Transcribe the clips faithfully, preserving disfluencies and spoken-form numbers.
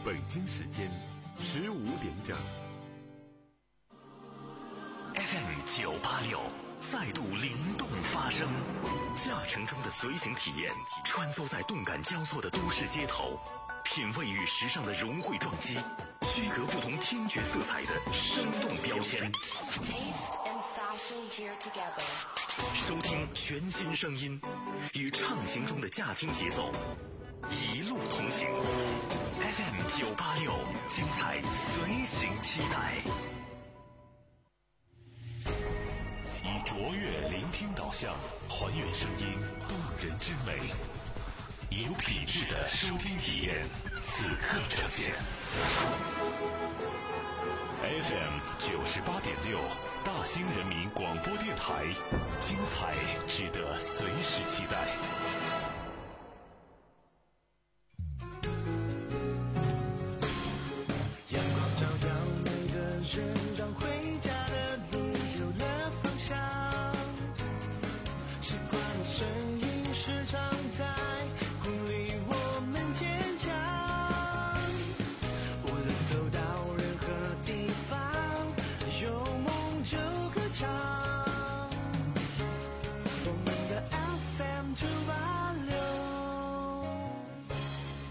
北京时间十五点整。 F M 九八六再度灵动发声，驾乘中的随行体验，穿梭在动感交错的都市街头，品味与时尚的融汇撞击，区隔不同听觉色彩的生动标签。收听全新声音，与畅行中的驾听节奏一路同行。F M 九八六，精彩随行期待。以卓越聆听导向，还原声音动人之美，以有品质的收听体验，此刻呈现。F M 九十八点六，大兴人民广播电台，精彩值得随时期待。 阳光照耀每个人，让回家的路有了方向。习惯的声音时常在鼓励我们坚强。无论走到任何地方，有梦就歌唱。我们的 F M 九八六。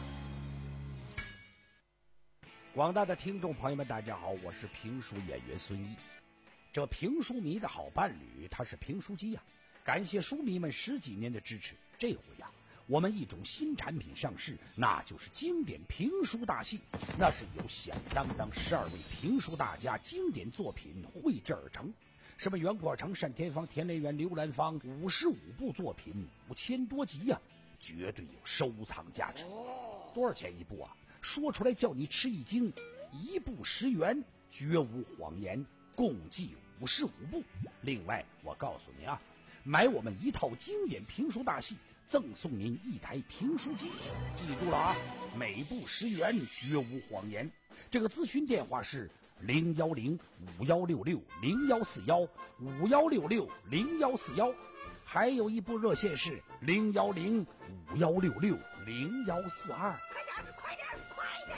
广大的听众朋友们，大家好，我是评书演员孙一。这评书迷的好伴侣，他是评书机呀、啊。感谢书迷们十几年的支持，这回呀、啊，我们一种新产品上市，那就是经典评书大戏。那是由响当当十二位评书大家经典作品绘制而成，什么袁阔成、单田芳、田连元、刘兰芳，五十五部作品，五千多集呀、啊，绝对有收藏价值。多少钱一部啊？说出来叫你吃一惊，一部十元，绝无谎言，共计五十五部。另外，我告诉你啊，买我们一套经典评书大戏，赠送您一台评书机。记住了啊，每部十元，绝无谎言。这个咨询电话是零幺零五幺六六零幺四幺五幺六六零幺四幺，还有一部热线是零幺零五幺六六零幺四二。快点，快点，快点！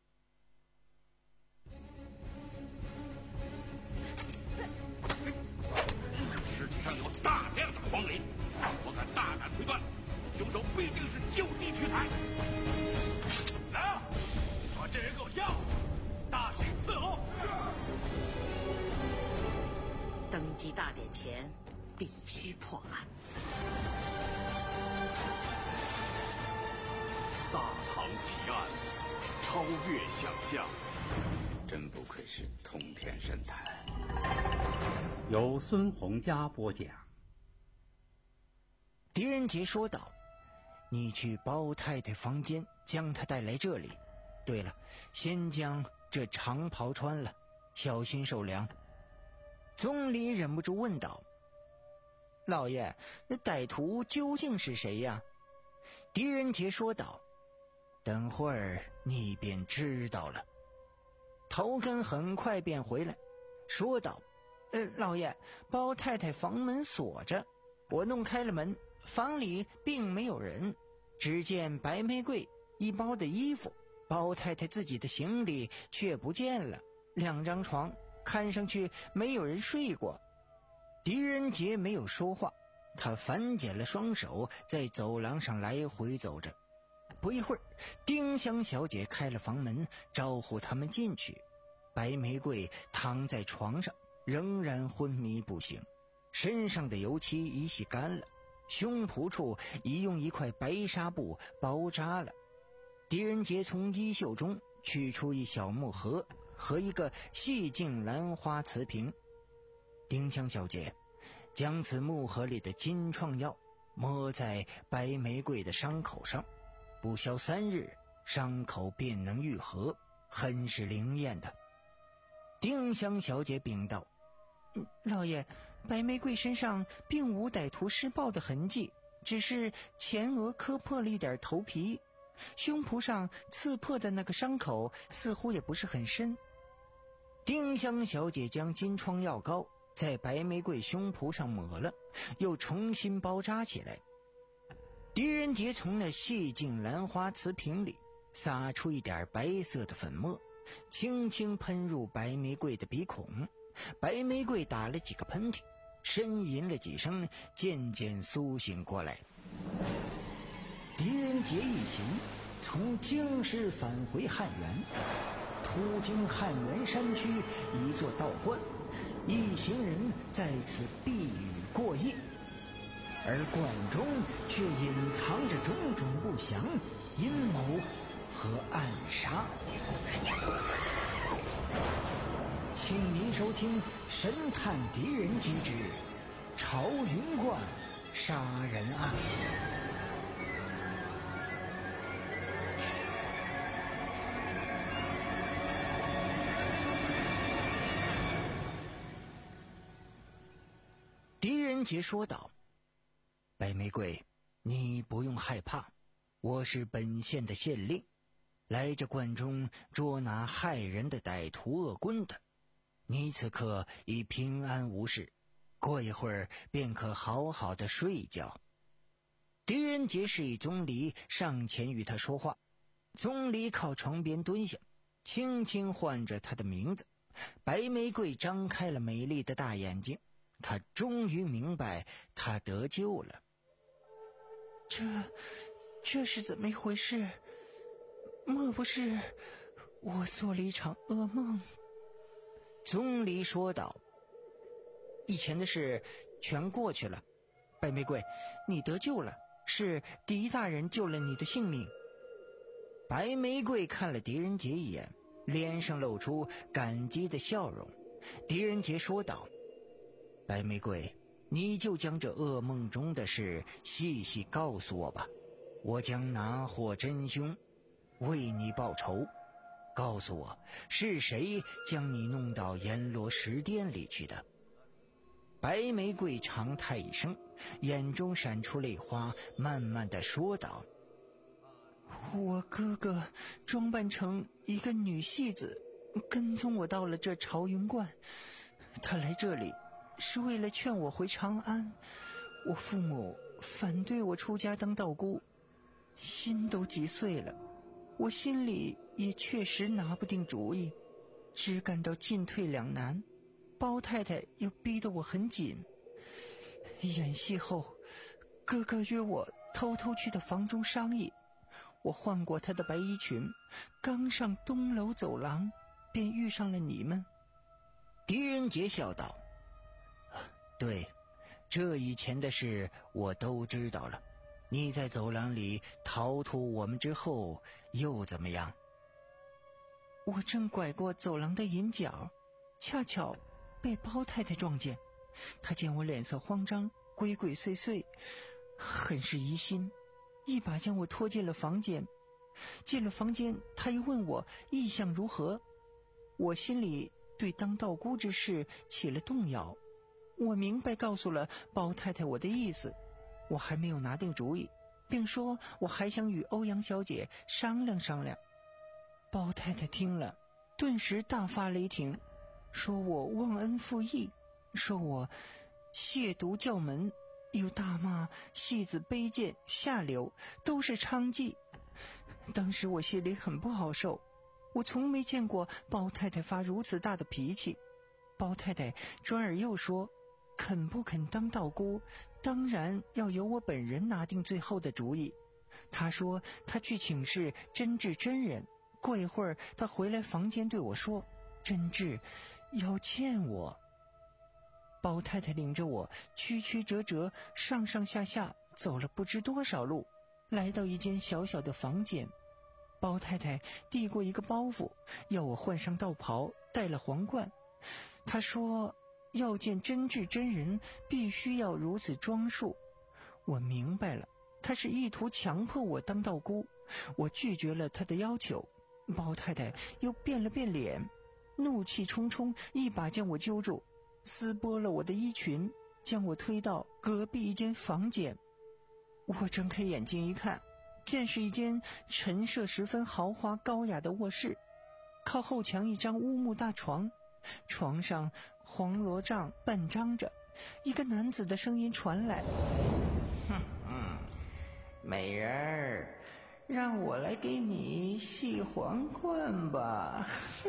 尸体上有大量的黄磷，我敢大胆推断，凶手必定是就地取材。来啊，把这人给我要去，大刑伺候。 登基大典前必须破案。 大唐奇案，超越想象，真不愧是通天神探。 由孙洪佳播讲。 狄仁杰说道：你去包太太房间，将她带来这里。对了，先将这长袍穿了，小心受凉。总理忍不住问道：老爷，那歹徒究竟是谁呀？狄仁杰说道：等会儿你便知道了。头根很快便回来，说道：呃，老爷，包太太房门锁着，我弄开了门，房里并没有人，只见白玫瑰一包的衣服，包太太自己的行李却不见了，两张床看上去没有人睡过。狄仁杰没有说话，他反剪了双手，在走廊上来回走着。不一会儿，丁香小姐开了房门，招呼他们进去。白玫瑰躺在床上，仍然昏迷不醒，身上的油漆已洗干了，胸脯处已用一块白纱布包扎了。狄仁杰从衣袖中取出一小木盒和一个细净兰花瓷瓶。丁香小姐将此木盒里的金创药抹在白玫瑰的伤口上，不消三日，伤口便能愈合，很是灵验的。丁香小姐禀道：老爷，白玫瑰身上并无歹徒施暴的痕迹，只是前额磕破了一点头皮，胸脯上刺破的那个伤口似乎也不是很深。丁香小姐将金疮药膏在白玫瑰胸脯上抹了，又重新包扎起来。狄仁杰从那细净兰花瓷瓶里撒出一点白色的粉末，轻轻喷入白玫瑰的鼻孔。白玫瑰打了几个喷嚏，呻吟了几声，渐渐苏醒过来。狄仁杰一行从京师返回汉源，途经汉源山区一座道观，一行人在此避雨过夜，而观中却隐藏着种种不祥、阴谋和暗杀。请您收听《神探狄仁杰之朝云观杀人案》。狄仁杰说道：“白玫瑰，你不用害怕，我是本县的县令，来这观中捉拿害人的歹徒恶棍的。你此刻已平安无事，过一会儿便可好好的睡一觉。”狄仁杰示意钟离上前与他说话。钟离靠床边蹲下，轻轻唤着他的名字。白玫瑰张开了美丽的大眼睛，他终于明白他得救了。这这是怎么一回事？莫不是我做了一场噩梦？钟离说道：“以前的事全过去了，白玫瑰，你得救了，是狄大人救了你的性命。”白玫瑰看了狄仁杰一眼，脸上露出感激的笑容。狄仁杰说道：“白玫瑰，你就将这噩梦中的事细细告诉我吧，我将拿获真凶，为你报仇。告诉我，是谁将你弄到阎罗石殿里去的？”白玫瑰长叹一声，眼中闪出泪花，慢慢地说道：“我哥哥装扮成一个女戏子，跟踪我到了这朝云观。他来这里是为了劝我回长安。我父母反对我出家当道姑，心都急碎了。我心里也确实拿不定主意，只感到进退两难。包太太又逼得我很紧。演戏后，哥哥约我偷偷去他房中商议。我换过他的白衣裙，刚上东楼走廊，便遇上了你们。”狄仁杰笑道：“对，这以前的事我都知道了。你在走廊里逃脱我们之后又怎么样？”“我正拐过走廊的引角，恰巧被包太太撞见。她见我脸色慌张，鬼鬼祟祟，很是疑心，一把将我拖进了房间。进了房间，她又问我意向如何。我心里对当道姑之事起了动摇。我明白告诉了包太太我的意思，我还没有拿定主意，并说我还想与欧阳小姐商量商量。包太太听了，顿时大发雷霆，说我忘恩负义，说我亵渎教门，又大骂戏子卑贱下流，都是娼妓。当时我心里很不好受，我从没见过包太太发如此大的脾气。包太太转而又说，肯不肯当道姑，当然要由我本人拿定最后的主意。她说她去请示真治真人，过一会儿她回来房间对我说，真治要见我。包太太领着我曲曲折折上上下下走了不知多少路，来到一间小小的房间。包太太递过一个包袱，要我换上道袍，戴了皇冠。她说要见真治真人，必须要如此装束。我明白了，她是意图强迫我当道姑。我拒绝了她的要求。包太太又变了变脸，怒气冲冲，一把将我揪住，撕剥了我的衣裙，将我推到隔壁一间房间。我睁开眼睛一看，见是一间陈设十分豪华高雅的卧室，靠后墙一张乌木大床，床上黄罗帐半张着，一个男子的声音传来：“哼哼，美人儿， 让我来给你系皇冠吧。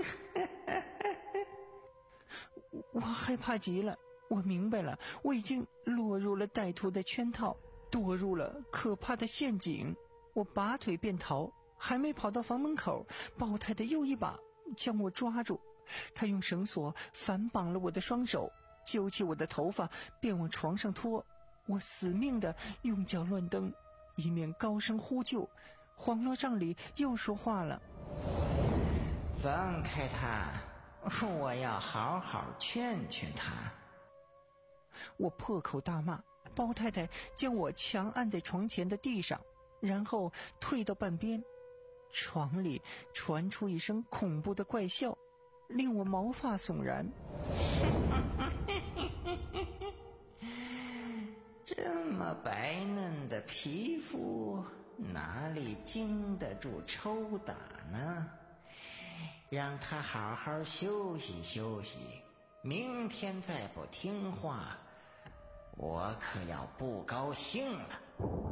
我害怕极了，我明白了，我已经落入了歹徒的圈套，堕入了可怕的陷阱。我拔腿便逃，还没跑到房门口，包太太又一把将我抓住，她用绳索反绑了我的双手，揪起我的头发便往床上拖。我死命地用脚乱蹬，一面高声呼救。黄罗帐里又说话了：放开他，我要好好劝劝他。我破口大骂，包太太将我强按在床前的地上，然后退到半边。床里传出一声恐怖的怪笑，令我毛发悚然。这么白嫩的皮肤，哪里经得住抽打呢？让他好好休息休息，明天再不听话，我可要不高兴了。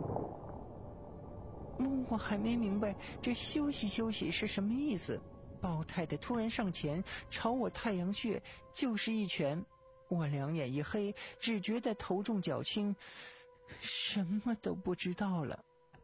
我还没明白这休息休息是什么意思，包太太突然上前朝我太阳穴就是一拳。我两眼一黑，只觉得头重脚轻，什么都不知道了。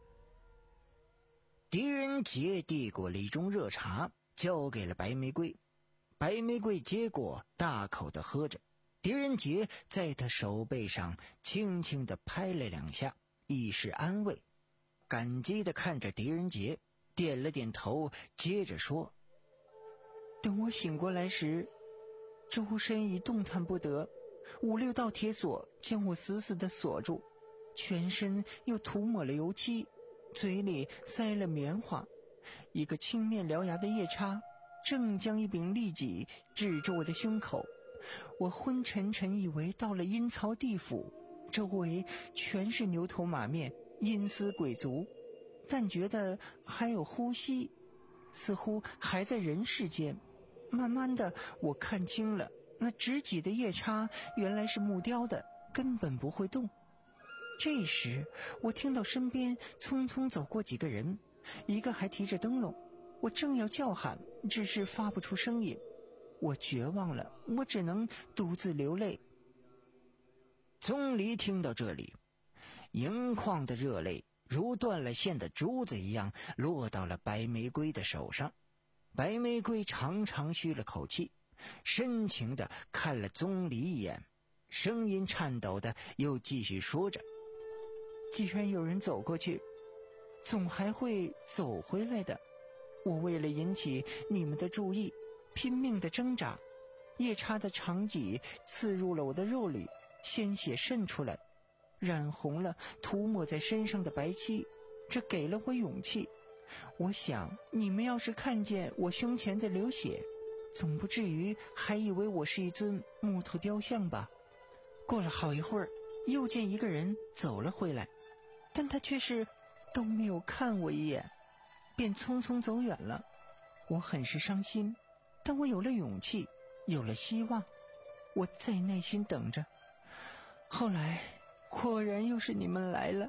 狄仁杰递过了一盅热茶，交给了白玫瑰。白玫瑰接过，大口地喝着。狄仁杰在他手背上轻轻地拍了两下，以示安慰。感激地看着狄仁杰，点了点头，接着说：等我醒过来时，周身已动弹不得，五六道铁锁将我死死地锁住，全身又涂抹了油漆，嘴里塞了棉花。一个青面獠牙的夜叉正将一柄利戟指着我的胸口。我昏沉沉以为到了阴曹地府，周围全是牛头马面，阴司鬼卒，但觉得还有呼吸，似乎还在人世间。慢慢的，我看清了，那直戟的夜叉原来是木雕的，根本不会动。这时我听到身边匆匆走过几个人，一个还提着灯笼。我正要叫喊，只是发不出声音。我绝望了，我只能独自流泪。钟离听到这里，盈眶的热泪如断了线的珠子一样落到了白玫瑰的手上。白玫瑰长长吁了口气，深情地看了钟离一眼，声音颤抖的又继续说着：既然有人走过去，总还会走回来的。我为了引起你们的注意，拼命地挣扎，夜叉的长戟刺入了我的肉里，鲜血渗出来，染红了涂抹在身上的白漆，这给了我勇气。我想你们要是看见我胸前在流血，总不至于还以为我是一尊木头雕像吧。过了好一会儿，又见一个人走了回来，但他却是都没有看我一眼，便匆匆走远了。我很是伤心，但我有了勇气，有了希望。我在耐心等着，后来果然又是你们来了，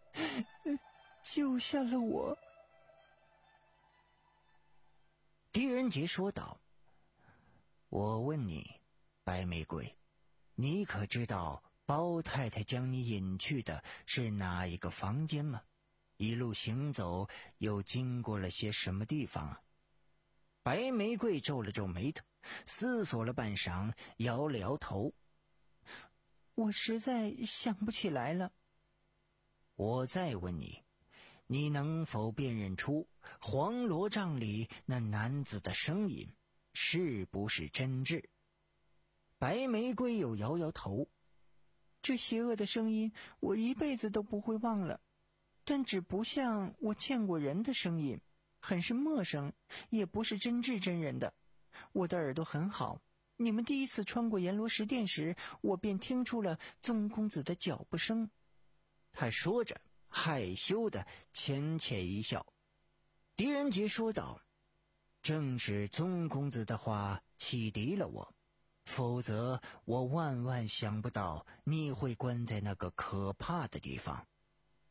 救下了我。狄仁杰说道：我问你，白玫瑰，你可知道包太太将你引去的是哪一个房间吗？一路行走又经过了些什么地方啊？白玫瑰皱了皱眉头，思索了半晌，摇了摇头：我实在想不起来了。我再问你，你能否辨认出黄罗帐里那男子的声音是不是真挚？白玫瑰又摇摇头：这邪恶的声音我一辈子都不会忘了，但只不像我见过人的声音，很是陌生，也不是真挚真人的。我的耳朵很好，你们第一次穿过阎罗石殿时，我便听出了宗公子的脚步声。他说着害羞的浅浅一笑。狄仁杰说道：正是宗公子的话启迪了我，否则我万万想不到你会关在那个可怕的地方。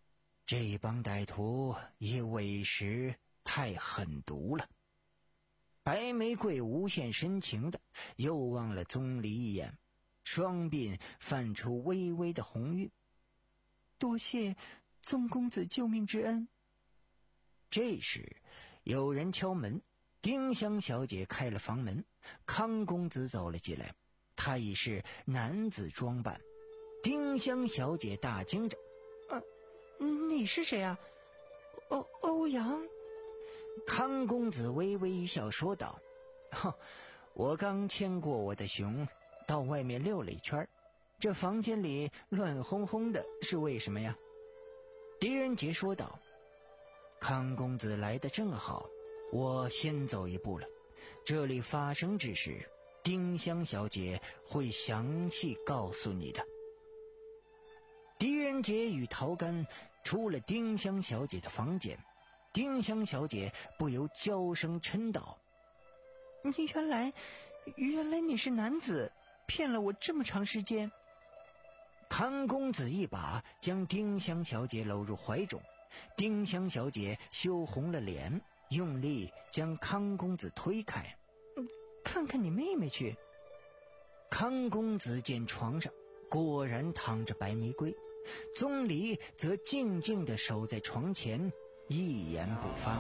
这帮歹徒也委实太狠毒了。白玫瑰无限深情的又望了宗离一眼，双鬓泛出微微的红晕。多谢宗公子救命之恩。这时有人敲门，丁香小姐开了房门，康公子走了进来，他已是男子装扮。丁香小姐大惊着：呃，你是谁啊？欧欧阳。康公子微微一笑说道：我刚牵过我的熊到外面溜了一圈，这房间里乱哄哄的，是为什么呀？狄仁杰说道：康公子来得正好，我先走一步了。这里发生之事，丁香小姐会详细告诉你的。狄仁杰与陶干出了丁香小姐的房间，丁香小姐不由娇声嗔道：原来原来你是男子，骗了我这么长时间。康公子一把将丁香小姐搂入怀中，丁香小姐羞红了脸，用力将康公子推开。看看你妹妹去。康公子见床上果然躺着白玫瑰，宗离则静静地守在床前，一言不发。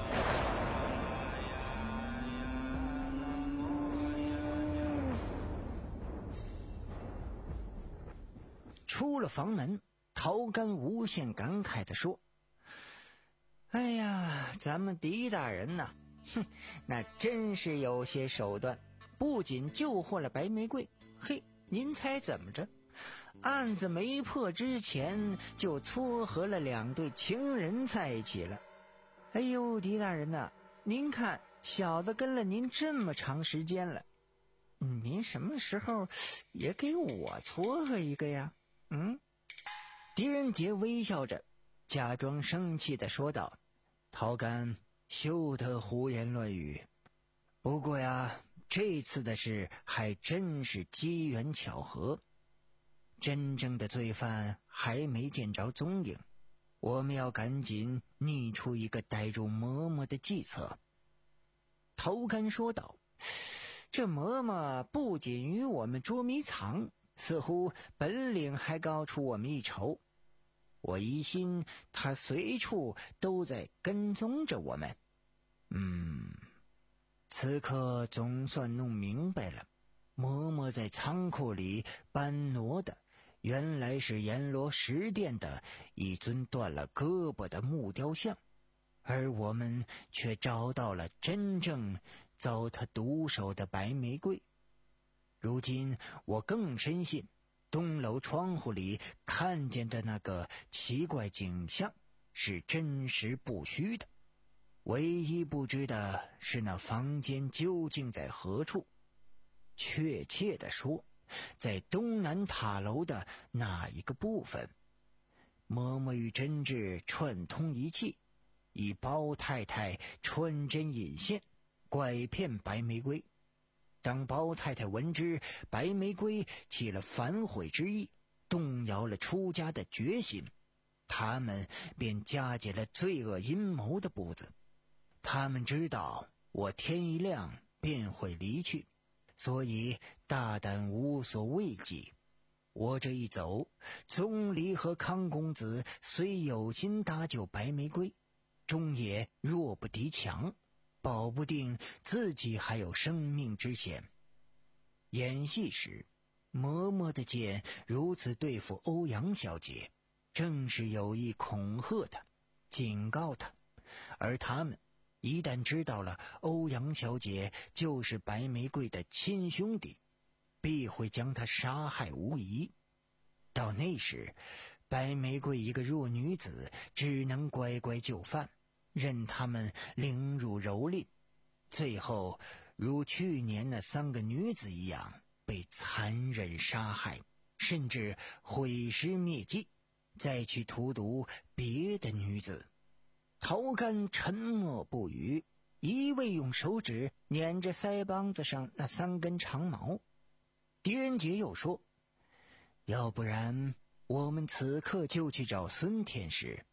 出了房门，陶干无限感慨地说：哎呀，咱们狄大人呐，哼，那真是有些手段，不仅救活了白玫瑰，嘿，您猜怎么着？案子没破之前就撮合了两对情人在一起了。哎呦，狄大人呐，您看小子跟了您这么长时间了，您什么时候也给我撮合一个呀？嗯？狄仁杰微笑着假装生气地说道：陶干，休得胡言乱语。不过呀，这次的事还真是机缘巧合，真正的罪犯还没见着踪影，我们要赶紧拟出一个逮住嬷嬷的计策。陶干说道：这嬷嬷不仅与我们捉迷藏，似乎本领还高出我们一筹。我疑心她随处都在跟踪着我们。嗯，此刻总算弄明白了，嬷嬷在仓库里搬挪的原来是阎罗石殿的一尊断了胳膊的木雕像，而我们却找到了真正遭他毒手的白玫瑰。如今我更深信东楼窗户里看见的那个奇怪景象是真实不虚的，唯一不知的是那房间究竟在何处。确切地说，在东南塔楼的那一个部分。嬷嬷与真挚串通一气，以包太太穿针引线拐骗白玫瑰。当包太太闻知白玫瑰起了反悔之意，动摇了出家的决心，他们便加紧了罪恶阴谋的步子。他们知道我天一亮便会离去，所以大胆无所畏惧。我这一走，宗离和康公子虽有心搭救白玫瑰，终也弱不敌强，保不定自己还有生命之险。演戏时，嬷嬷的剑如此对付欧阳小姐，正是有意恐吓她，警告她。而他们一旦知道了欧阳小姐就是白玫瑰的亲兄弟，必会将她杀害无疑。到那时，白玫瑰一个弱女子只能乖乖就范，任他们凌辱蹂躏，最后如去年那三个女子一样被残忍杀害，甚至毁尸灭迹，再去荼毒别的女子。陶干沉默不语，一味用手指捻着腮帮子上那三根长毛。狄仁杰又说：要不然我们此刻就去找孙天师，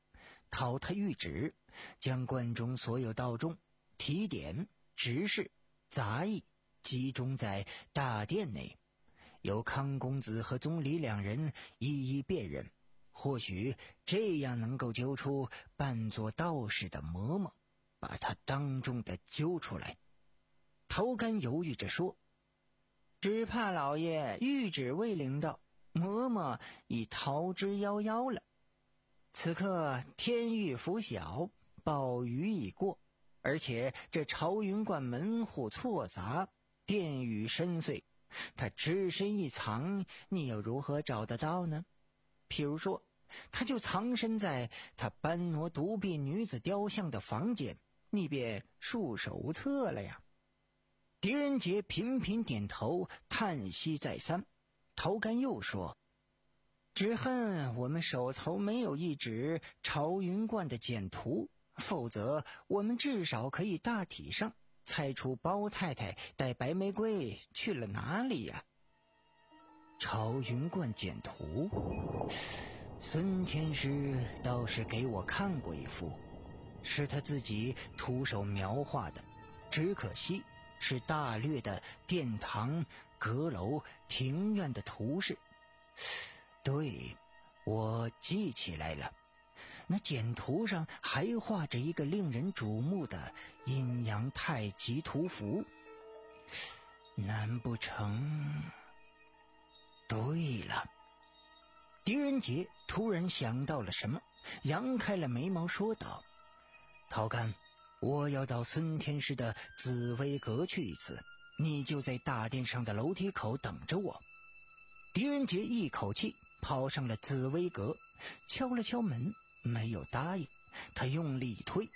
讨他谕旨，将关中所有道众、提点、执事、杂役集中在大殿内，由康公子和宗理两人一一辨认，或许这样能够揪出扮作道士的嬷嬷，把他当众的揪出来。陶干犹豫着说：“只怕老爷谕旨未领到，嬷嬷已逃之夭夭了。此刻天欲拂晓，暴雨已过，而且这朝云观门户错杂，殿宇深邃，他只身一藏，你又如何找得到呢？譬如说，他就藏身在他搬挪独臂女子雕像的房间，你便束手无策了呀。”狄仁杰频频点头，叹息再三。陶干又说：“只恨我们手头没有一纸朝云观的简图，否则我们至少可以大体上猜出包太太带白玫瑰去了哪里呀。”朝云观简图，孙天师倒是给我看过一幅，是他自己徒手描画的，只可惜是大略的殿堂、阁楼、庭院的图示。对，我记起来了，那简图上还画着一个令人瞩目的阴阳太极图符。难不成？对了，狄仁杰突然想到了什么，扬开了眉毛说道：“陶干，我要到孙天师的紫薇阁去一次，你就在大殿上的楼梯口等着我。”狄仁杰一口气跑上了紫薇阁，敲了敲门，没有答应。他用力一推，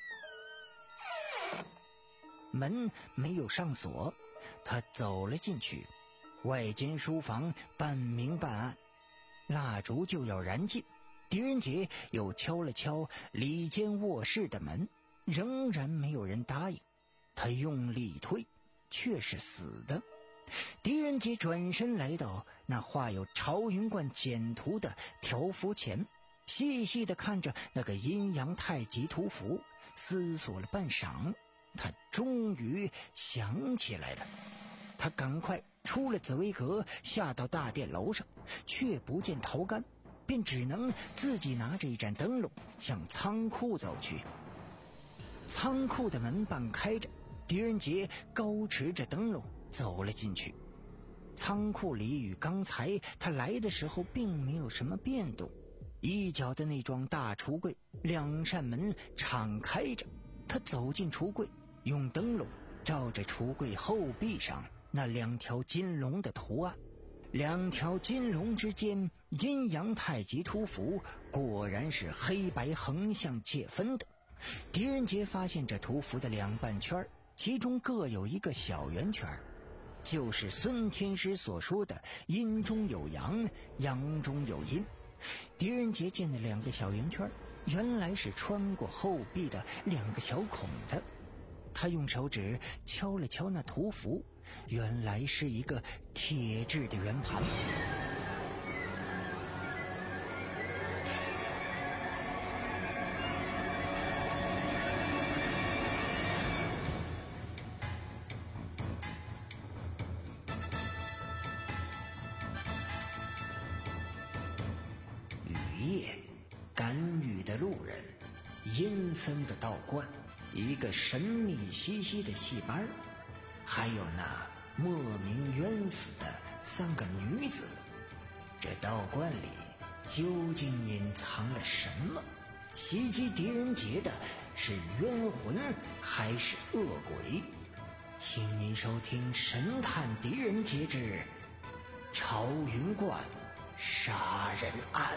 门没有上锁，他走了进去。外间书房半明半暗，蜡烛就要燃尽，狄仁杰又敲了敲里间卧室的门，仍然没有人答应。他用力一推，却是死的。狄仁杰转身来到那画有朝云观简图的条幅前，细细地看着那个阴阳太极图符，思索了半晌，他终于想起来了。他赶快出了紫薇阁，下到大殿楼上，却不见陶干，便只能自己拿着一盏灯笼向仓库走去。仓库的门半开着，狄仁杰高持着灯笼走了进去。仓库里与刚才他来的时候并没有什么变动，一角的那幢大橱柜，两扇门敞开着。他走进橱柜，用灯笼照着橱柜后壁上那两条金龙的图案，两条金龙之间阴阳太极图符果然是黑白横向界分的。狄仁杰发现这图符的两半圈，其中各有一个小圆圈，就是孙天师所说的阴中有阳，阳中有阴。狄仁杰见那两个小圆圈原来是穿过后壁的两个小孔的，他用手指敲了敲那图符，原来是一个铁制的圆盘。雨夜，赶雨的路人，阴森的道观，一个神秘兮兮的戏班，还有那莫名冤死的三个女子。这道观里究竟隐藏了什么？袭击狄仁杰的是冤魂还是恶鬼？请您收听《神探狄仁杰之朝云观杀人案》。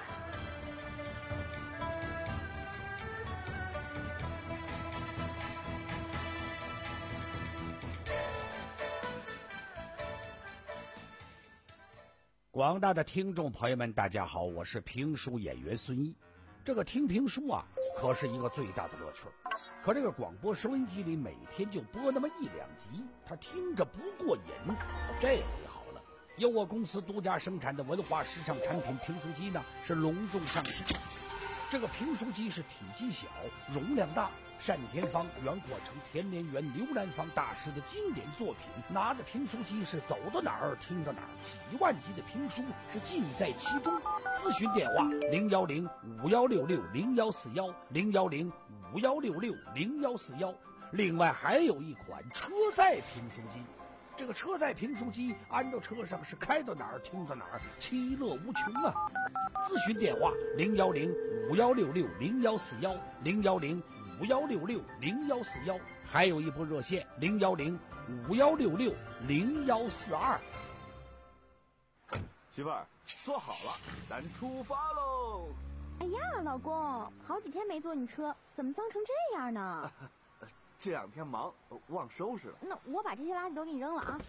广大的听众朋友们，大家好，我是评书演员孙一。这个听评书啊，可是一个最大的乐趣。可这个广播收音机里每天就播那么一两集，他听着不过瘾。这回好了，由我公司独家生产的文化时尚产品评书机呢，是隆重上市。 这个评书机是体积小，容量大。单田芳、袁国成、田连元、刘兰芳大师的经典作品，拿着评书机是走到哪儿听到哪儿，几万集的评书是尽在其中。咨询电话零幺零五幺六六零幺四幺零幺零五幺六六零幺四幺。另外还有一款车载评书机，这个车载评书机安到车上是开到哪儿听到哪儿，其乐无穷啊！咨询电话零幺零五幺六六零幺四幺零幺零五幺六六零幺四幺，还有一部热线零幺零五幺六六零幺四二。 媳妇儿，坐好了，咱出发喽！ 哎呀，老公，好几天没坐你车，怎么脏成这样呢？ 这两天忙，忘收拾了。 那我把这些垃圾都给你扔了啊！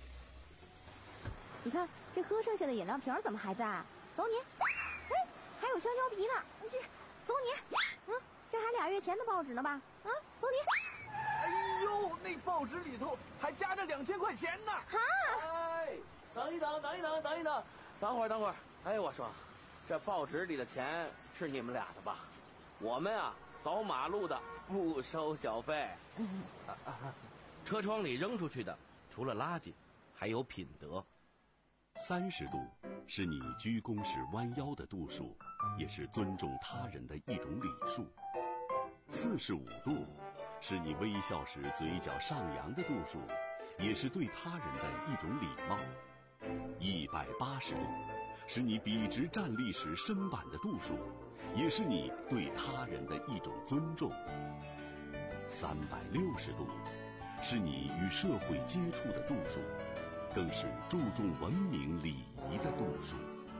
你看这喝剩下的饮料瓶怎么还在？走你！哎，还有香蕉皮呢，这走你！嗯，这还俩月前的报纸呢吧？啊，走你！ 哎呦，那报纸里头还夹着两千块钱呢！ 哈！ 哎，等一等，等一等，等一等，等会儿，等会儿。哎，我说，这报纸里的钱是你们俩的吧？我们啊，扫马路的不收小费。车窗里扔出去的，除了垃圾，还有品德。 三十度是你鞠躬时弯腰的度数，也是尊重他人的一种礼数。四十五度是你微笑时嘴角上扬的度数，也是对他人的一种礼貌。一百八十度是你笔直站立时身板的度数，也是你对他人的一种尊重。三百六十度是你与社会接触的度数，更是注重文明礼仪的度数。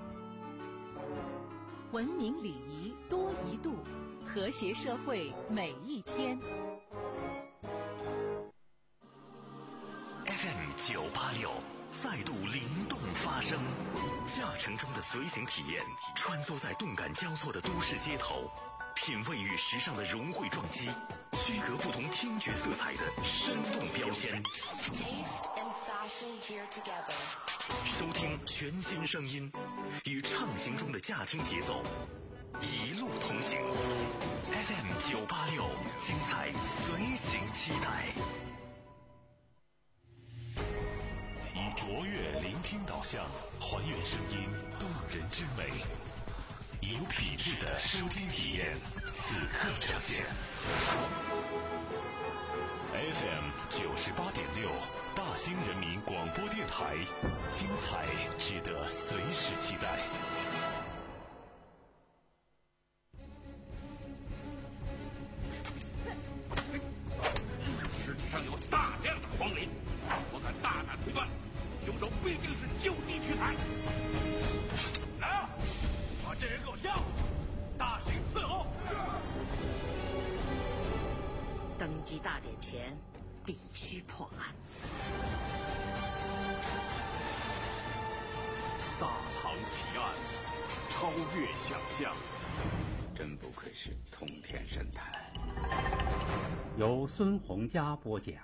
文明礼仪多一度，和谐社会每一天。 F M 九八六再度灵动发声，驾乘中的随行体验，穿梭在动感交错的都市街头，品味与时尚的融汇撞击，区隔不同听觉色彩的生动标签。收听全新声音，与畅行中的驾听节奏，一路同行。F M 九八六，精彩随行期待。 以卓越聆听导向，还原声音动人之美，以有品质的收听体验，此刻呈现。F M 九十八点六，大兴人民广播电台，精彩值得随时期待。 尸体上有大量的黄磷，我敢大胆推断，凶手必定是就地取材。来啊，把这人给我押回去，大刑伺候。 登基大典前必须破案。 大唐奇案，超越想象，真不愧是通天神探。 由孙洪佳播讲。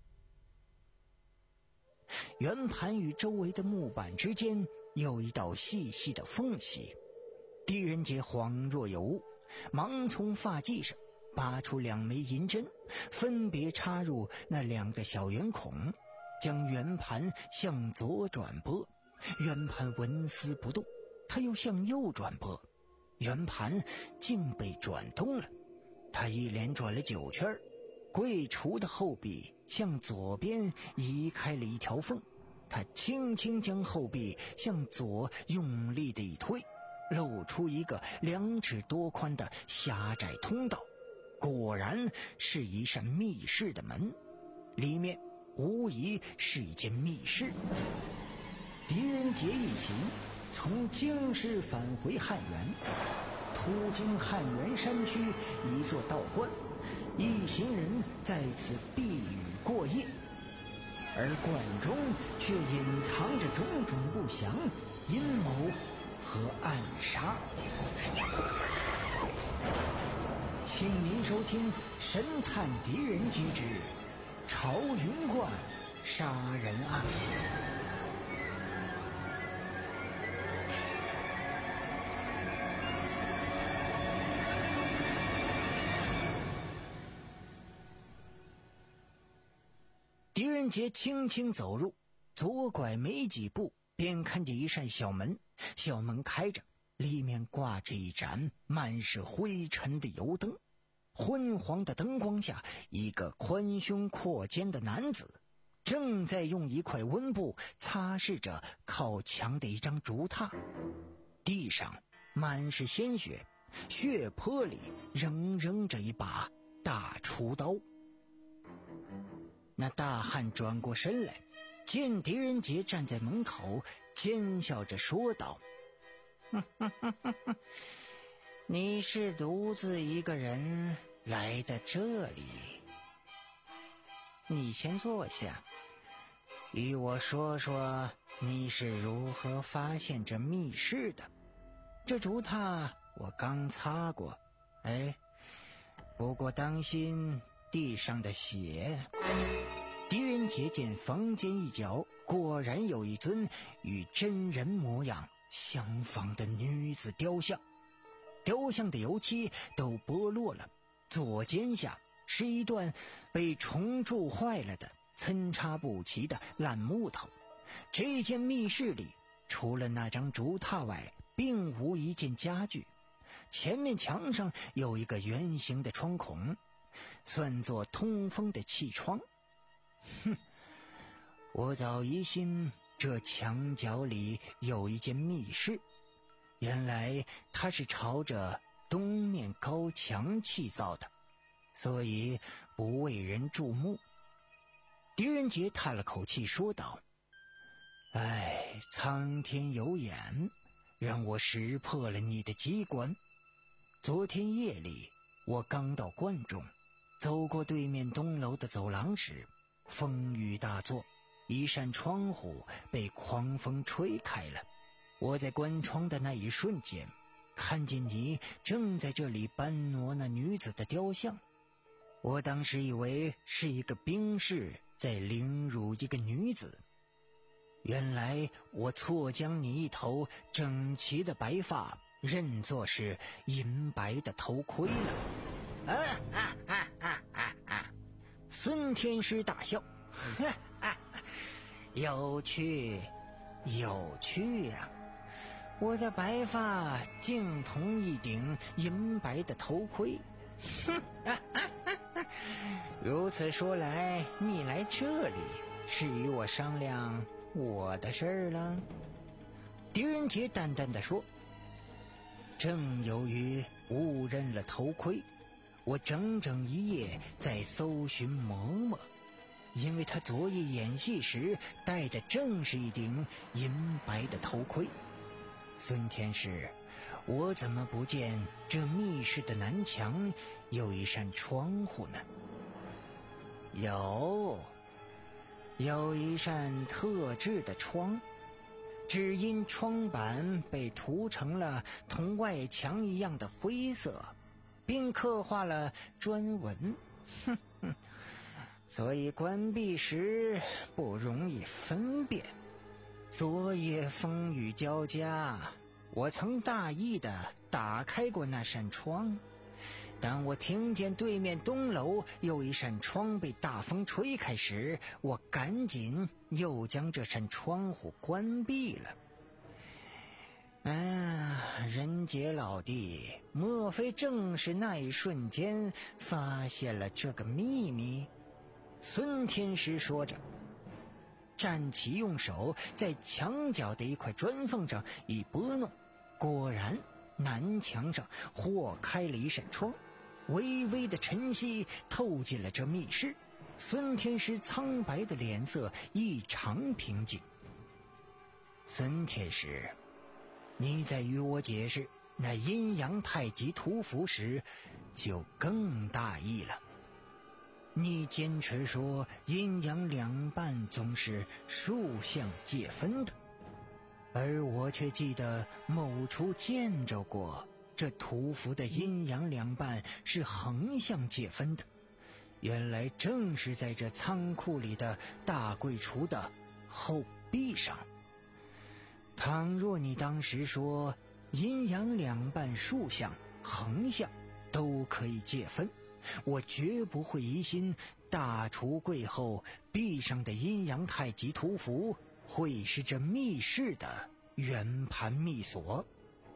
圆盘与周围的木板之间有一道细细的缝隙，狄仁杰恍若有物，忙从发髻上拔出两枚银针，分别插入那两个小圆孔，将圆盘向左转拨，圆盘纹丝不动。他又向右转拨，圆盘竟被转动了。他一连转了九圈，柜橱的后壁向左边移开了一条缝，他轻轻将后壁向左用力地一推，露出一个两尺多宽的狭窄通道。果然是一扇密室的门，里面无疑是一间密室。狄仁杰一行从京师返回汉源，途经汉源山区一座道观，一行人在此避雨过夜，而观中却隐藏着种种不祥、阴谋和暗杀。请您收听《神探狄仁杰之朝云观杀人案》。 人杰轻轻走入，左拐没几步，便看见一扇小门，小门开着，里面挂着一盏满是灰尘的油灯。昏黄的灯光下，一个宽胸阔肩的男子正在用一块温布擦拭着靠墙的一张竹榻，地上满是鲜血，血泊里仍扔着一把大锄刀。那大汉转过身来，见狄仁杰站在门口，奸笑着说道：你是独自一个人来的这里，你先坐下，与我说说你是如何发现这密室的。这竹榻我刚擦过，哎，不过当心地上的血。狄仁杰见房间一角果然有一尊与真人模样相仿的女子雕像，雕像的油漆都剥落了，左肩下是一段被虫蛀坏了的参差不齐的烂木头。这间密室里除了那张竹榻外，并无一件家具。前面墙上有一个圆形的窗孔，算作通风的气窗。哼，我早疑心这墙角里有一间密室，原来它是朝着东面高墙砌造的，所以不为人注目。狄仁杰叹了口气说道：唉，苍天有眼，让我识破了你的机关。昨天夜里我刚到观中，走过对面东楼的走廊时，风雨大作，一扇窗户被狂风吹开了。我在关窗的那一瞬间，看见你正在这里搬挪那女子的雕像。我当时以为是一个兵士在凌辱一个女子，原来我错将你一头整齐的白发认作是银白的头盔了。啊啊啊啊啊啊！孙天师大笑，哈哈，有趣，有趣呀、啊！我的白发竟同一顶银白的头盔，哼！啊啊啊啊！如此说来，你来这里是与我商量我的事儿了。狄仁杰淡淡的说：正由于误认了头盔，我整整一夜在搜寻嬷嬷，因为他昨夜演戏时戴的正是一顶银白的头盔。孙天师，我怎么不见这密室的南墙有一扇窗户呢？有，有一扇特制的窗，只因窗板被涂成了同外墙一样的灰色，并刻画了砖纹，哼哼，所以关闭时不容易分辨。昨夜风雨交加，我曾大意地打开过那扇窗，当我听见对面东楼有一扇窗被大风吹开时，我赶紧又将这扇窗户关闭了。啊，仁杰老弟，莫非正是那一瞬间发现了这个秘密？孙天师说着，站起，用手在墙角的一块砖缝上一拨弄，果然南墙上豁开了一扇窗，微微的晨曦透进了这密室。孙天师苍白的脸色异常平静。孙天师，你在与我解释那阴阳太极图符时就更大意了。你坚持说阴阳两半总是竖向界分的，而我却记得某处见着过这图符的阴阳两半是横向界分的。原来正是在这仓库里的大柜橱的后壁上。倘若你当时说阴阳两半竖向横向都可以界分，我绝不会疑心大橱柜后壁上的阴阳太极图符会是这密室的圆盘密锁。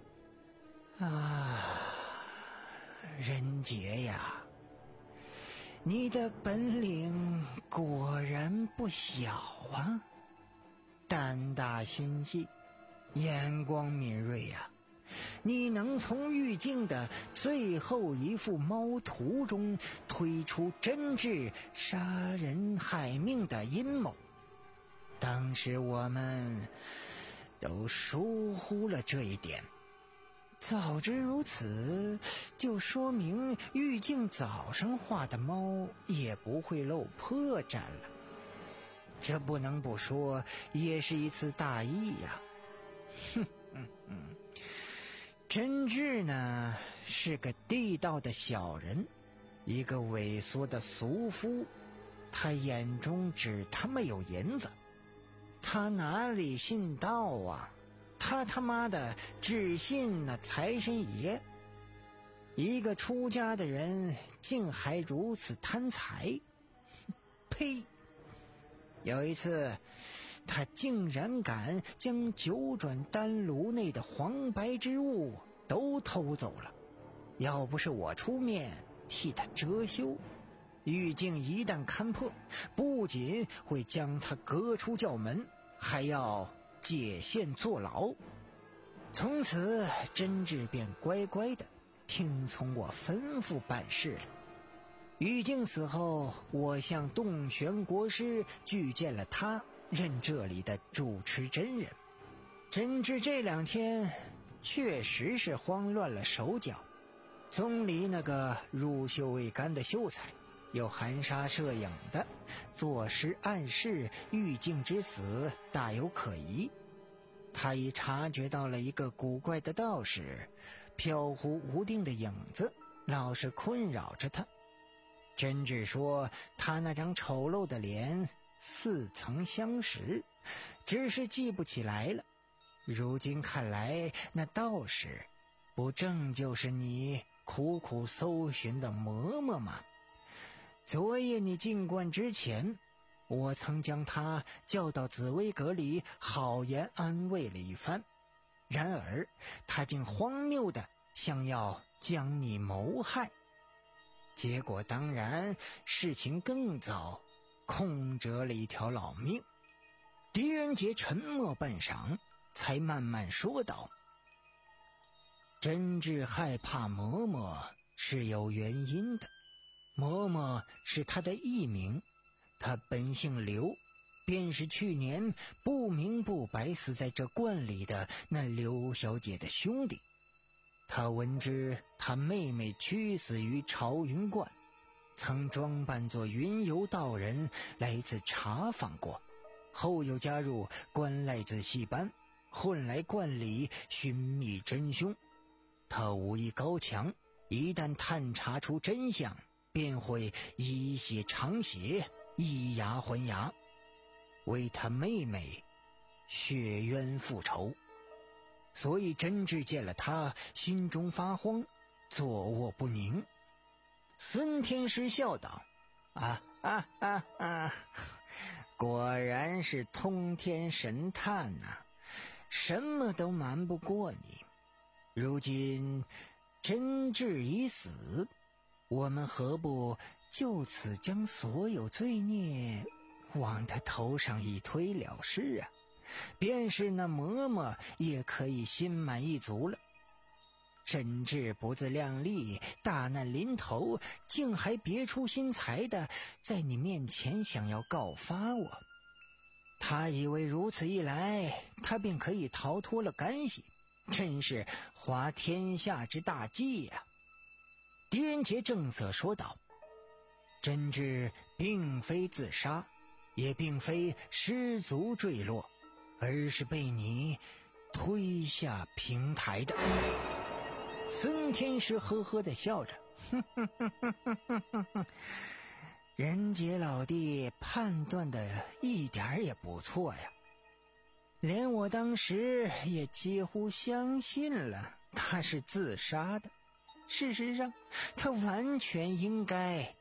啊，仁杰呀，你的本领果然不小啊，胆大心细，眼光敏锐呀、啊！你能从玉镜的最后一幅猫图中推出真挚杀人害命的阴谋，当时我们都疏忽了这一点。早知如此，就说明玉镜早上画的猫也不会露破绽了。这不能不说，也是一次大意呀。哼嗯嗯，真挚呢是个地道的小人，一个萎缩的俗夫，他眼中只他妈有银子，他哪里信道啊？他他妈的只信那财神爷。一个出家的人竟还如此贪财，呸！有一次他竟然敢将九转丹炉内的黄白之物都偷走了，要不是我出面替他遮羞，玉镜一旦看破，不仅会将他革出教门，还要解县坐牢。从此真挚便乖乖的听从我吩咐办事了。玉镜死后，我向洞玄国师举荐了他任这里的主持真人。真挚这两天确实是慌乱了手脚，宗里那个入袖未干的秀才，又含沙射影的作诗暗示玉镜之死大有可疑。他已察觉到了一个古怪的道士，飘忽无定的影子老是困扰着他。真挚说他那张丑陋的脸似曾相识，只是记不起来了。如今看来，那道士不正就是你苦苦搜寻的嬷嬷吗？昨夜你进观之前，我曾将他叫到紫薇阁里好言安慰了一番，然而他竟荒谬的想要将你谋害。结果当然事情更糟，空折了一条老命。狄仁杰沉默半晌，才慢慢说道：真挚害怕嬷嬷是有原因的。嬷嬷是他的艺名，他本姓刘，便是去年不明不白死在这观里的那刘小姐的兄弟。他闻知他妹妹屈死于朝云观，曾装扮作云游道人来自查访过，后又加入观赖子戏班，混来观里寻觅真凶。他武艺高强，一旦探查出真相，便会以血偿血，以牙还牙，为他妹妹血冤复仇。所以真挚见了他，心中发慌，坐卧不宁。孙天师笑道：啊啊啊啊！果然是通天神探呐、啊，什么都瞒不过你。如今真挚已死，我们何不就此将所有罪孽往他头上一推了事啊？便是那嬷嬷也可以心满意足了。真挚不自量力，大难临头，竟还别出心裁的在你面前想要告发我。他以为如此一来，他便可以逃脱了干系，真是滑天下之大稽呀、啊！狄仁杰正色说道：真挚并非自杀，也并非失足坠落，而是被你推下平台的。孙天师呵呵地笑着，哼哼哼哼哼哼哼，仁杰老弟判断的一点也不错呀，连我当时也几乎相信了他是自杀的。事实上，他完全应该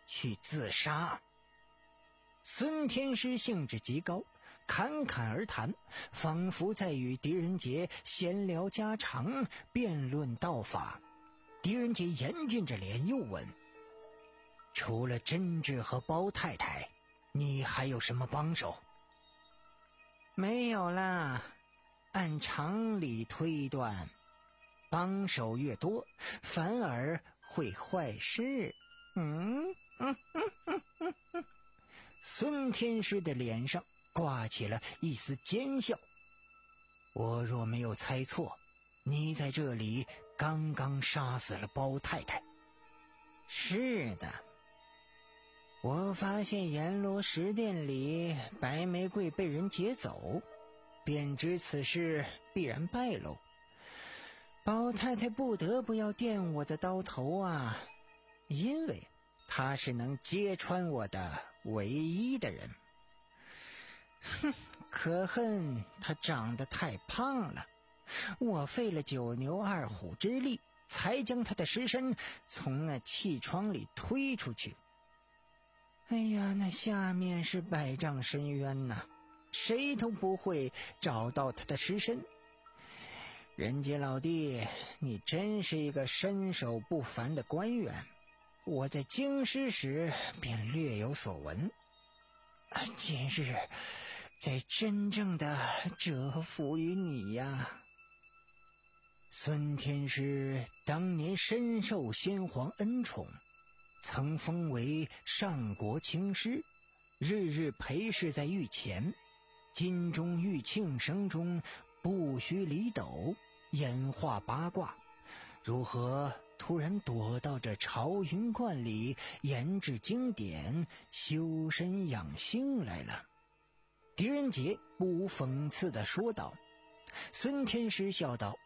去自杀。孙天师兴致极高，侃侃而谈，仿佛在与狄仁杰闲聊家常，辩论道法。狄仁杰严峻着脸又问：除了真治和包太太，你还有什么帮手？没有啦，按常理推断，帮手越多反而会坏事。嗯嗯嗯嗯嗯嗯。孙天师的脸上挂起了一丝奸笑。我若没有猜错，你在这里刚刚杀死了包太太。是的，我发现阎罗石殿里白玫瑰被人劫走，便知此事必然败露。包太太不得不要垫我的刀头啊，因为她是能揭穿我的唯一的人。哼，可恨她长得太胖了，我费了九牛二虎之力，才将她的尸身从那气窗里推出去。哎呀，那下面是百丈深渊呐，谁都不会找到她的尸身。人杰老弟，你真是一个身手不凡的官员，我在京师时便略有所闻，今日在真正的折服于你呀。孙天师当年深受先皇恩宠，曾封为上国卿师，日日陪侍在御前，金钟玉磬声中不须离斗，演化八卦，如何突然躲到这朝云观里研制经典，修身养性来了？狄仁杰不无讽刺地说道。孙天师笑道：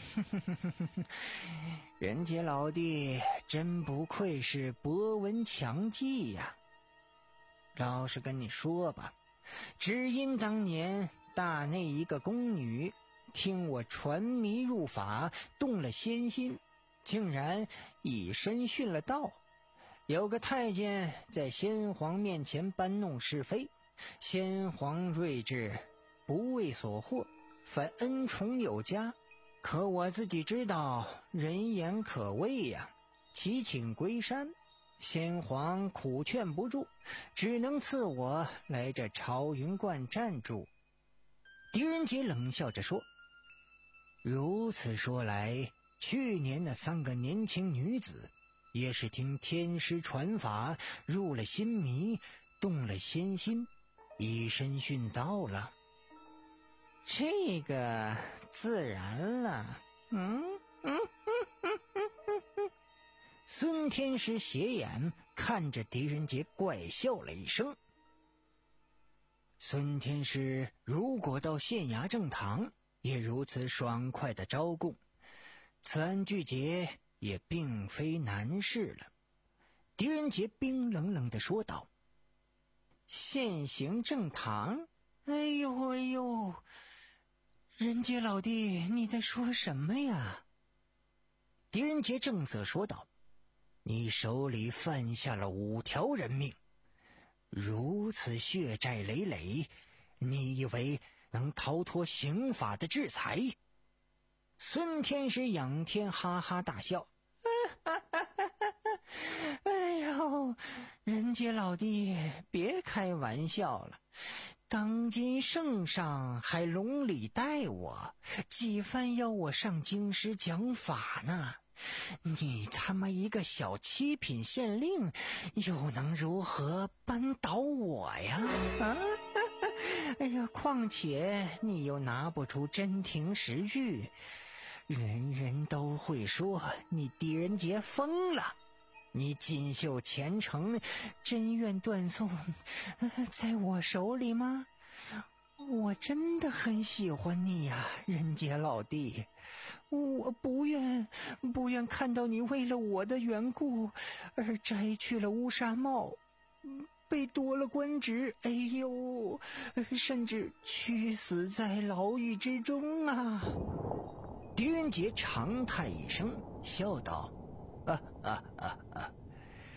仁杰老弟真不愧是博闻强记呀。老实跟你说吧，只因当年大内一个宫女听我传迷入法，动了仙心，竟然以身殉了道。有个太监在先皇面前搬弄是非，先皇睿智，不为所获，反恩宠有加。可我自己知道人言可畏呀，祈请归山。先皇苦劝不住，只能赐我来这朝云观暂住。狄仁杰冷笑着说：如此说来，去年那三个年轻女子也是听天师传法，入了心迷，动了仙心，以身殉道了。这个自然了。嗯嗯嗯嗯嗯嗯嗯。孙天师斜眼看着狄仁杰，怪笑了一声。孙天师如果到县衙正堂，也如此爽快的招供，此案具结也并非难事了。狄仁杰冰冷冷地说道：现行正堂？哎呦哎呦，仁杰老弟，你在说什么呀？狄仁杰正色说道：你手里犯下了五条人命，如此血债累累，你以为能逃脱刑法的制裁？孙天师仰天哈哈大笑：哎呦，仁杰老弟别开玩笑了，当今圣上还笼里待我，几番要我上京师讲法呢。你他妈一个小七品县令，又能如何扳倒我呀？啊！哎呀，况且你又拿不出真凭实据，人人都会说你狄仁杰疯了。你锦绣前程，真愿断送在我手里吗？我真的很喜欢你呀，仁杰老弟，我不愿不愿看到你为了我的缘故而摘去了乌纱帽，被夺了官职，哎呦，甚至屈死在牢狱之中啊！狄仁杰长叹一声，笑道：啊啊啊啊！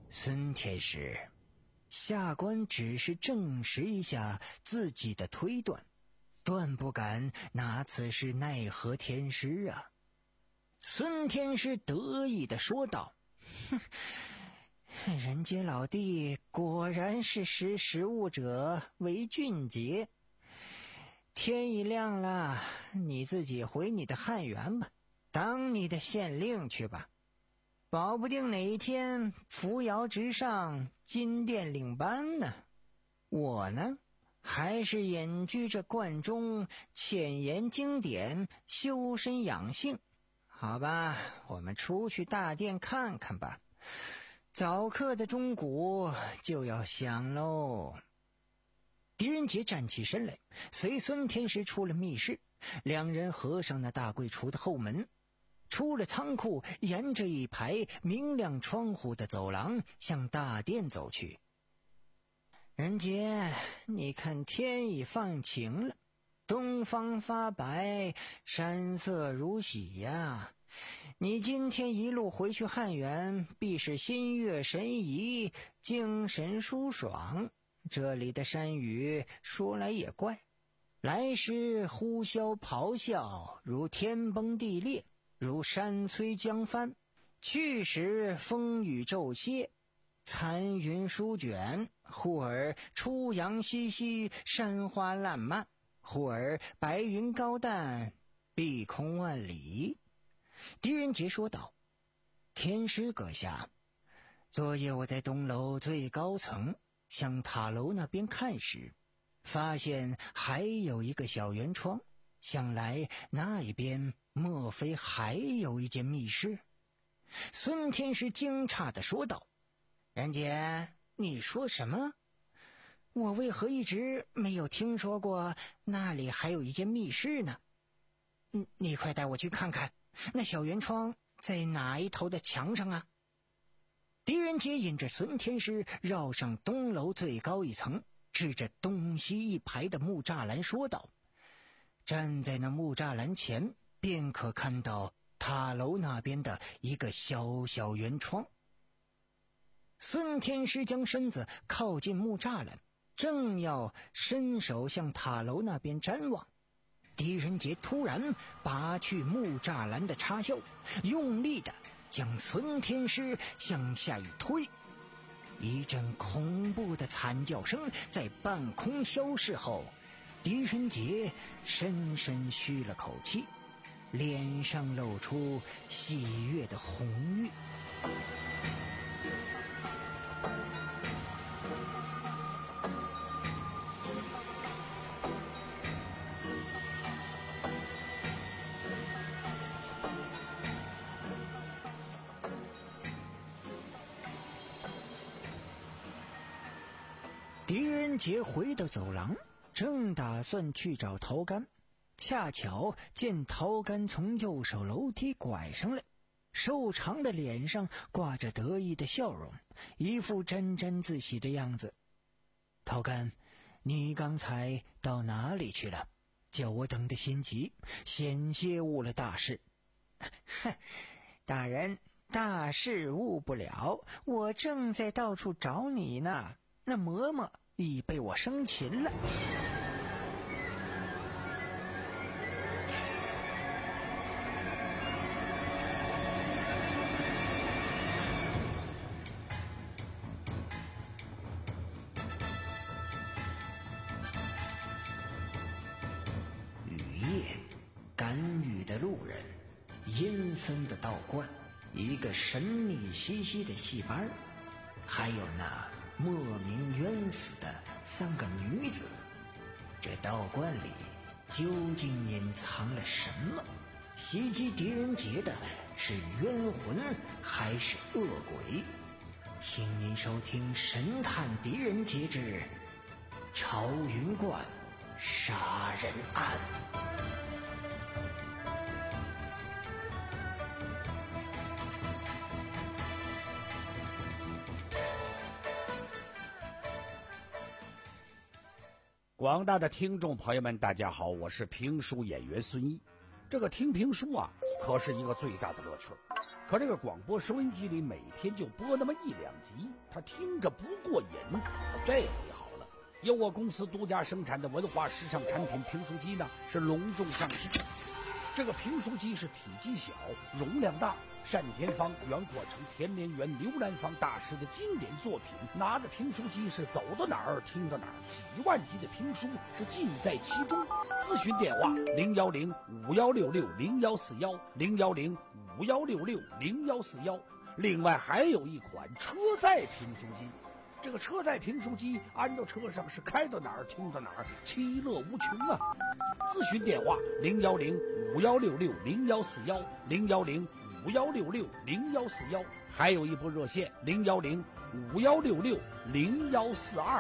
孙天师，下官只是证实一下自己的推断，断不敢拿此事奈何天师啊。孙天师得意地说道：哼，人杰老弟果然是识时务者为俊杰。天已亮了，你自己回你的汉源吧，当你的县令去吧，保不定哪一天扶摇直上，金殿领班呢。我呢，还是隐居着观中，浅研经典，修身养性。好吧，我们出去大殿看看吧，早课的钟鼓就要响喽。狄仁杰站起身来，随孙天师出了密室，两人合上那大柜橱的后门，出了仓库，沿着一排明亮窗户的走廊向大殿走去。仁杰，你看天已放晴了，东方发白，山色如洗呀。你今天一路回去汉源，必是心悦神怡，精神舒爽。这里的山雨说来也怪，来时呼啸咆哮，如天崩地裂，如山摧江翻；去时风雨骤歇，残云舒卷，忽而初阳西西，山花烂漫，忽而白云高淡，碧空万里。狄仁杰说道：天师阁下，昨夜我在东楼最高层向塔楼那边看时，发现还有一个小圆窗，想来那一边莫非还有一间密室？孙天师惊诧地说道：仁杰，你说什么？我为何一直没有听说过那里还有一间密室呢？你你快带我去看看，那小圆窗在哪一头的墙上啊？狄仁杰引着孙天师绕上东楼最高一层，指着东西一排的木栅栏说道：站在那木栅栏前，便可看到塔楼那边的一个小小圆窗。孙天师将身子靠近木栅栏，正要伸手向塔楼那边瞻望，狄仁杰突然拔去木栅栏的插销，用力的将孙天师向下一推，一阵恐怖的惨叫声在半空消逝后，狄仁杰深深吁了口气，脸上露出喜悦的红晕。狄仁杰回到走廊，正打算去找陶干，恰巧见陶干从右手楼梯拐上来，瘦长的脸上挂着得意的笑容，一副沾沾自喜的样子。陶干，你刚才到哪里去了？叫我等得心急，险些误了大事。哼，大人，大事误不了，我正在到处找你呢。那嬷嬷已被我生擒了。雨夜，赶雨的路人，阴森的道观，一个神秘兮兮的戏班，还有那莫名冤死的三个女子，这道观里究竟隐藏了什么？袭击狄仁杰的是冤魂还是恶鬼？请您收听《神探狄仁杰之朝云观杀人案》。 广大的听众朋友们，大家好，我是评书演员孙一。 这个听评书啊，可是一个最大的乐趣。可这个广播收音机里每天就播那么一两集，他听着不过瘾。这回好了，由我公司独家生产的文化时尚产品评书机呢，是隆重上市。这个评书机是体积小，容量大，单田芳、袁阔成、田连元、刘兰芳大师的经典作品，拿着评书机是走到哪儿听到哪儿，几万集的评书是尽在其中。咨询电话零幺零五幺六六零幺四幺零幺零五幺六六零幺四幺。另外还有一款车载评书机，这个车载评书机安到车上是开到哪儿听到哪儿，其乐无穷啊！咨询电话零幺零五幺六六零幺四幺零幺零五幺六六零幺四幺，还有一部热线零幺零五幺六六零幺四二。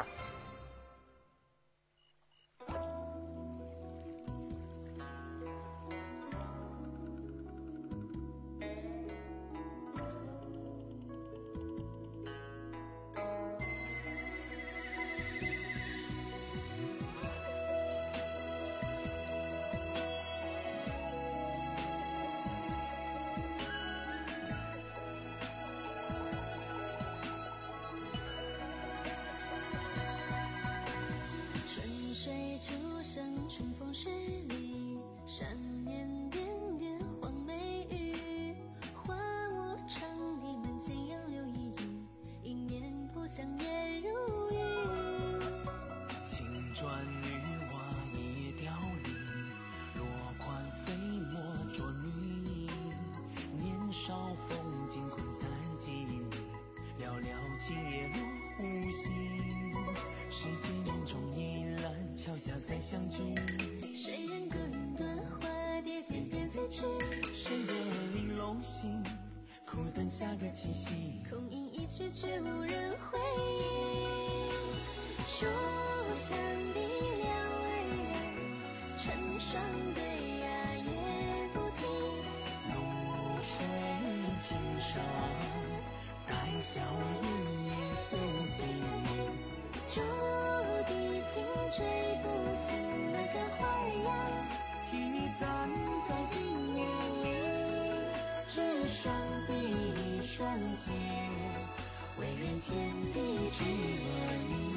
相聚，谁人隔云端，花蝶翩翩飞去，谁人玲珑心，苦等下个七夕，空吟一曲却无人回应。书上的两人成双对呀也不停， 露水青山，带笑云也不尽， 竹笛轻吹不醒那个花儿呀， 替你站在冰叶里， 纸上的一双肩，唯愿天地只我你。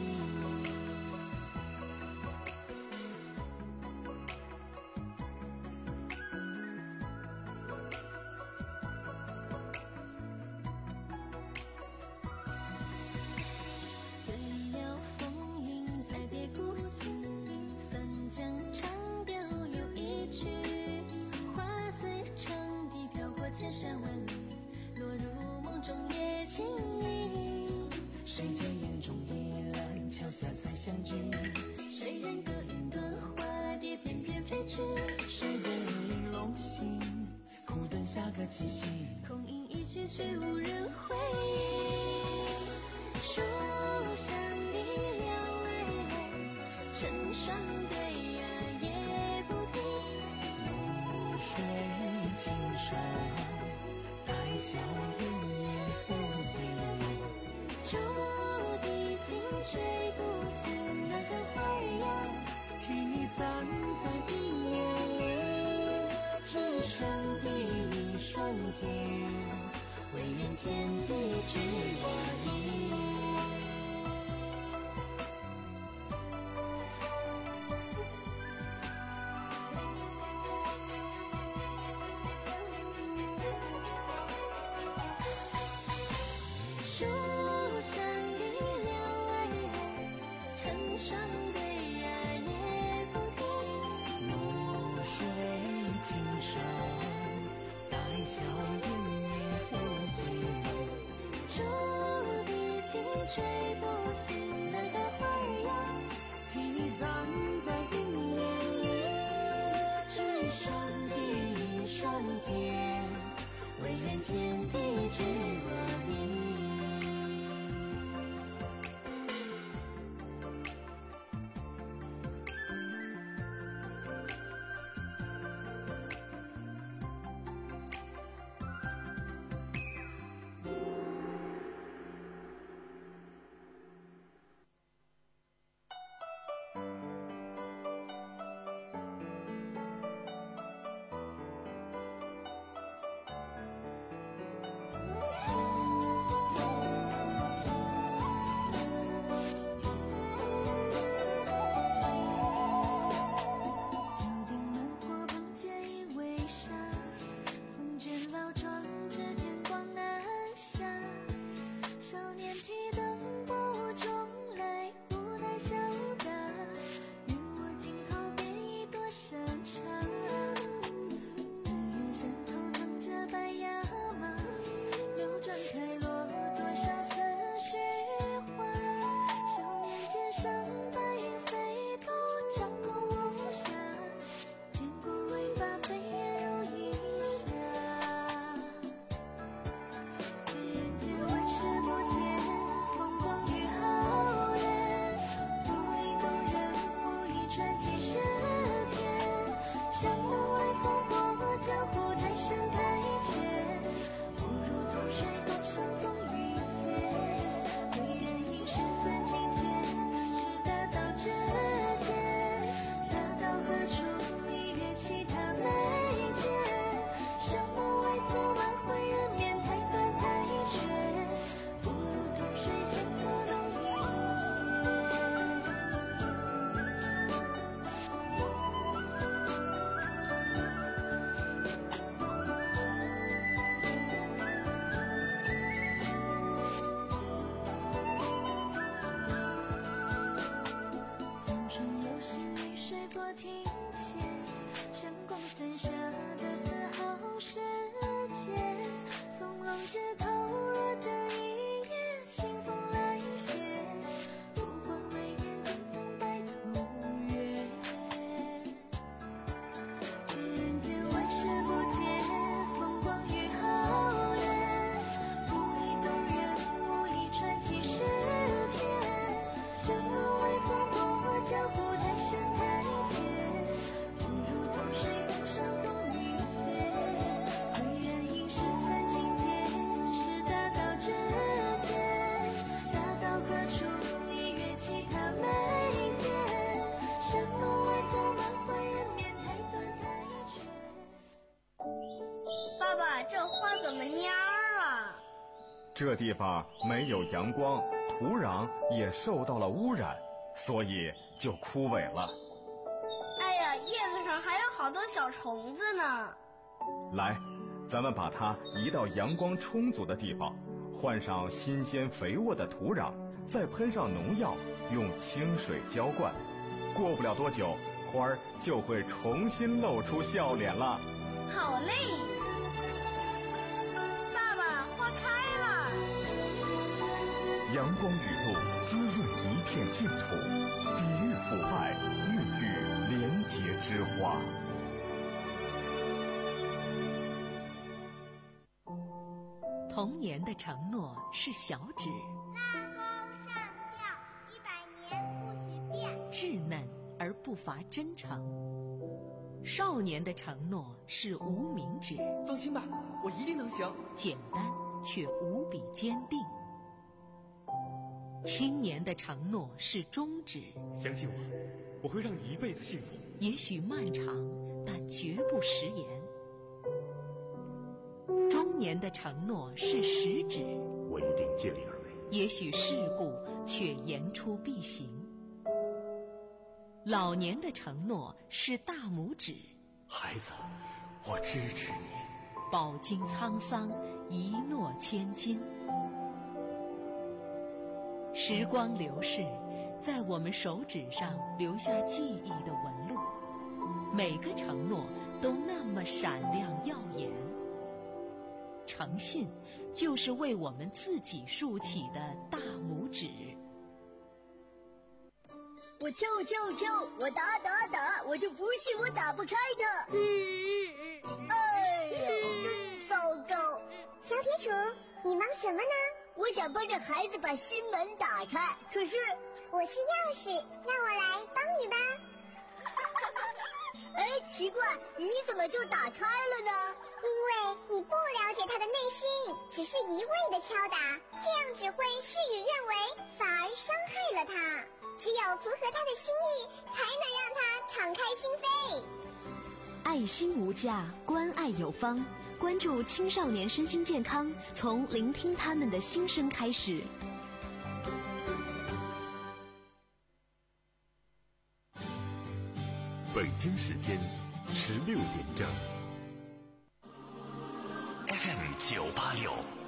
千山万里，落入梦中也轻盈。 谁见眼中依兰，桥下再相聚。 谁人隔云端，花蝶翩翩飞去。 谁人玲珑心，苦等下个七夕。 空吟一曲却无人回应。树上的两人成双对呀也不停。 露水青山。小云也不尽， 竹笛轻吹不醒那个花儿呀， 替你站在冰叶里， 纸上的一双肩，唯愿天地只我你。树上的两人成双对呀也不停。 露水青山，带笑云也不尽。 竹笛几十片。山门外烽火江湖，太深太浅，不如同水共赏总遇见。为人应失散境界，是大道之间。大道何处一月其他眉间。山门外走马回人面，太短太缺，不如同水先作弄一三春有幸雨水过庭前，山光散下的自豪世界。从容街头若得一夜，清风来袭，不换眉眼惊动白头月。人间万事不解，风光与皓月，不以动人，无以传奇诗篇。山门外烽火江湖，太深太浅，不如同水共赏总遇见。为人应失散境界，是大道之间。大道何处一月其他眉间。山门外走马回人面，太短太缺。 爸爸，这花怎么蔫儿了？ 这地方没有阳光，土壤也受到了污染，所以就枯萎了。 哎呀，叶子上还有好多小虫子呢。 来，咱们把它移到阳光充足的地方，换上新鲜肥沃的土壤，再喷上农药，用清水浇灌。过不了多久，花儿就会重新露出笑脸了。 好嘞！爸爸，花开了。 阳光雨露滋润一片净土，抵御腐败，孕育廉洁之花。 童年的承诺是小指， 拉钩上吊，一百年不许变。 稚嫩而不乏真诚。少年的承诺是无名指， 放心吧，我一定能行。 简单却无比坚定。青年的承诺是中指， 相信我，我会让你一辈子幸福。 也许漫长，但绝不食言。中年的承诺是食指， 我一定尽力而为。 也许世故，却言出必行。老年的承诺是大拇指， 孩子，我支持你。 饱经沧桑，一诺千金。时光流逝，在我们手指上留下记忆的纹路，每个承诺都那么闪亮耀眼。诚信就是为我们自己竖起的大拇指。 我敲敲敲，我打打打，我就不信我打不开它。嗯，哎呀，真糟糕！ 小铁杵，你忙什么呢？ 我想帮着孩子把心门打开，可是我是钥匙，让我来帮你吧。 哎，奇怪，你怎么就打开了呢？ 因为你不了解他的内心，只是一味的敲打，这样只会事与愿违，反而伤害了他。只有符合他的心意，才能让他敞开心扉。 爱心无价，关爱有方。关注青少年身心健康，从聆听他们的心声开始。 北京时间十六点整。 F M 九八六。